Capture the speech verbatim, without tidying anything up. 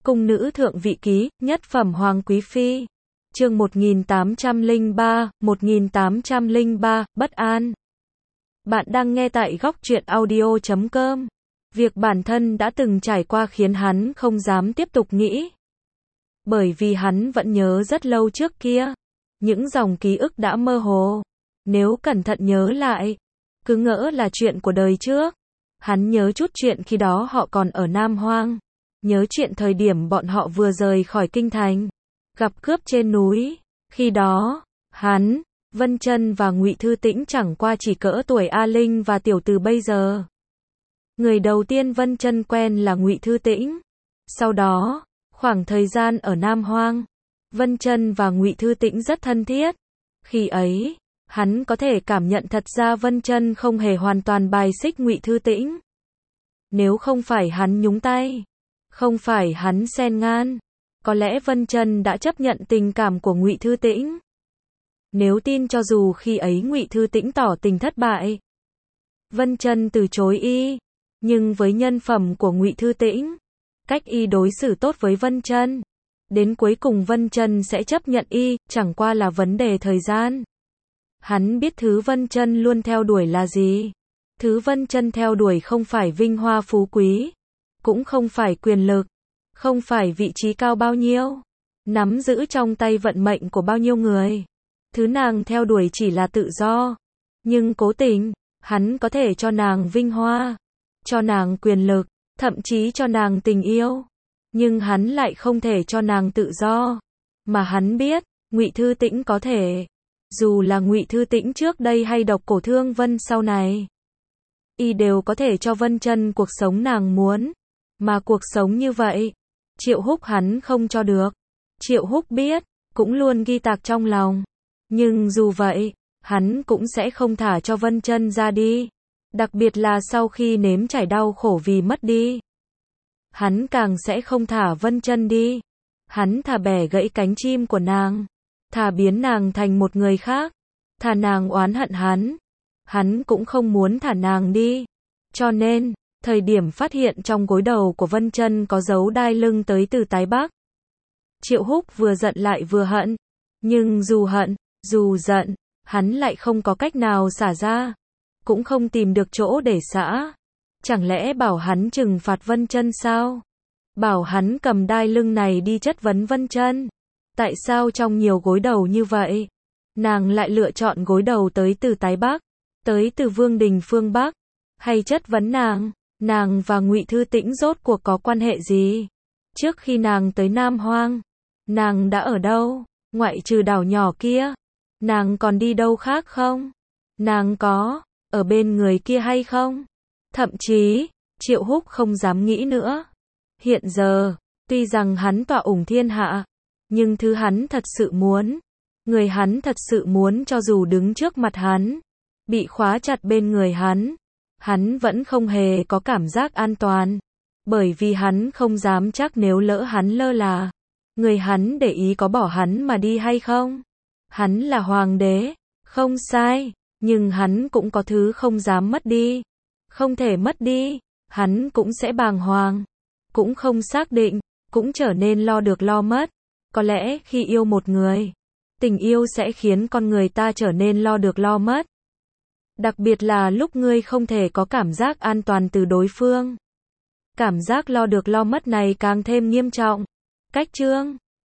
Cung nữ thượng vị ký, nhất phẩm hoàng quý phi. Chương một nghìn tám trăm lẻ ba, một nghìn tám trăm lẻ ba, bất an. Bạn đang nghe tại góc truyện audio chấm com. Việc bản thân đã từng trải qua khiến hắn không dám tiếp tục nghĩ. Bởi vì hắn vẫn nhớ rất lâu trước kia. Những dòng ký ức đã mơ hồ. Nếu cẩn thận nhớ lại, cứ ngỡ là chuyện của đời trước. Hắn nhớ chút chuyện khi đó họ còn ở Nam Hoang. Nhớ chuyện thời điểm bọn họ vừa rời khỏi kinh thành. Gặp cướp trên núi. Khi đó, hắn, Vân Chân và Ngụy Thư Tĩnh chẳng qua chỉ cỡ tuổi A Linh và Tiểu Từ bây giờ. Người đầu tiên Vân Chân quen là Ngụy Thư Tĩnh. Sau đó, khoảng thời gian ở Nam Hoang, Vân Chân và Ngụy Thư Tĩnh rất thân thiết. Khi ấy, hắn có thể cảm nhận thật ra Vân Chân không hề hoàn toàn bài xích Ngụy Thư Tĩnh. Nếu không phải hắn nhúng tay, không phải hắn xen ngang, có lẽ Vân Chân đã chấp nhận tình cảm của Ngụy Thư Tĩnh. Nếu tin cho dù khi ấy Ngụy Thư Tĩnh tỏ tình thất bại, Vân Chân từ chối y, nhưng với nhân phẩm của Ngụy Thư Tĩnh, cách y đối xử tốt với Vân Chân, đến cuối cùng Vân Chân sẽ chấp nhận y, chẳng qua là vấn đề thời gian. Hắn biết thứ Vân Chân luôn theo đuổi là gì. Thứ Vân Chân theo đuổi không phải vinh hoa phú quý, cũng không phải quyền lực, không phải vị trí cao bao nhiêu, nắm giữ trong tay vận mệnh của bao nhiêu người. Thứ nàng theo đuổi chỉ là tự do. Nhưng cố tình, hắn có thể cho nàng vinh hoa, cho nàng quyền lực, thậm chí cho nàng tình yêu. Nhưng hắn lại không thể cho nàng tự do. Mà hắn biết, Ngụy Thư Tĩnh có thể. Dù là Ngụy Thư Tĩnh trước đây hay Độc Cổ Thương Vân sau này, y đều có thể cho Vân Chân cuộc sống nàng muốn. Mà cuộc sống như vậy, Triệu Húc hắn không cho được. Triệu Húc biết, cũng luôn ghi tạc trong lòng. Nhưng dù vậy, hắn cũng sẽ không thả cho Vân Chân ra đi. Đặc biệt là sau khi nếm trải đau khổ vì mất đi. Hắn càng sẽ không thả Vân Chân đi. Hắn thà bẻ gãy cánh chim của nàng, thà biến nàng thành một người khác, thà nàng oán hận hắn. Hắn cũng không muốn thả nàng đi. Cho nên, thời điểm phát hiện trong gối đầu của Vân Chân có dấu đai lưng tới từ Tái Bắc, Triệu Húc vừa giận lại vừa hận. Nhưng dù hận, dù giận, hắn lại không có cách nào xả ra, cũng không tìm được chỗ để xả. Chẳng lẽ bảo hắn trừng phạt Vân Chân sao? Bảo hắn cầm đai lưng này đi chất vấn Vân Chân. Tại sao trong nhiều gối đầu như vậy, nàng lại lựa chọn gối đầu tới từ Tái Bắc, tới từ Vương Đình phương Bắc? Hay chất vấn nàng, nàng và Ngụy Thư Tĩnh rốt cuộc có quan hệ gì? Trước khi nàng tới Nam Hoang, nàng đã ở đâu? Ngoại trừ đảo nhỏ kia, nàng còn đi đâu khác không? Nàng có ở bên người kia hay không? Thậm chí, Triệu Húc không dám nghĩ nữa. Hiện giờ, tuy rằng hắn tọa ủng thiên hạ, nhưng thứ hắn thật sự muốn, người hắn thật sự muốn cho dù đứng trước mặt hắn, bị khóa chặt bên người hắn, hắn vẫn không hề có cảm giác an toàn. Bởi vì hắn không dám chắc nếu lỡ hắn lơ là, người hắn để ý có bỏ hắn mà đi hay không. Hắn là hoàng đế, không sai, nhưng hắn cũng có thứ không dám mất đi. Không thể mất đi, hắn cũng sẽ bàng hoàng, cũng không xác định, cũng trở nên lo được lo mất. Có lẽ khi yêu một người, tình yêu sẽ khiến con người ta trở nên lo được lo mất. Đặc biệt là lúc ngươi không thể có cảm giác an toàn từ đối phương. Cảm giác lo được lo mất này càng thêm nghiêm trọng. Cách chương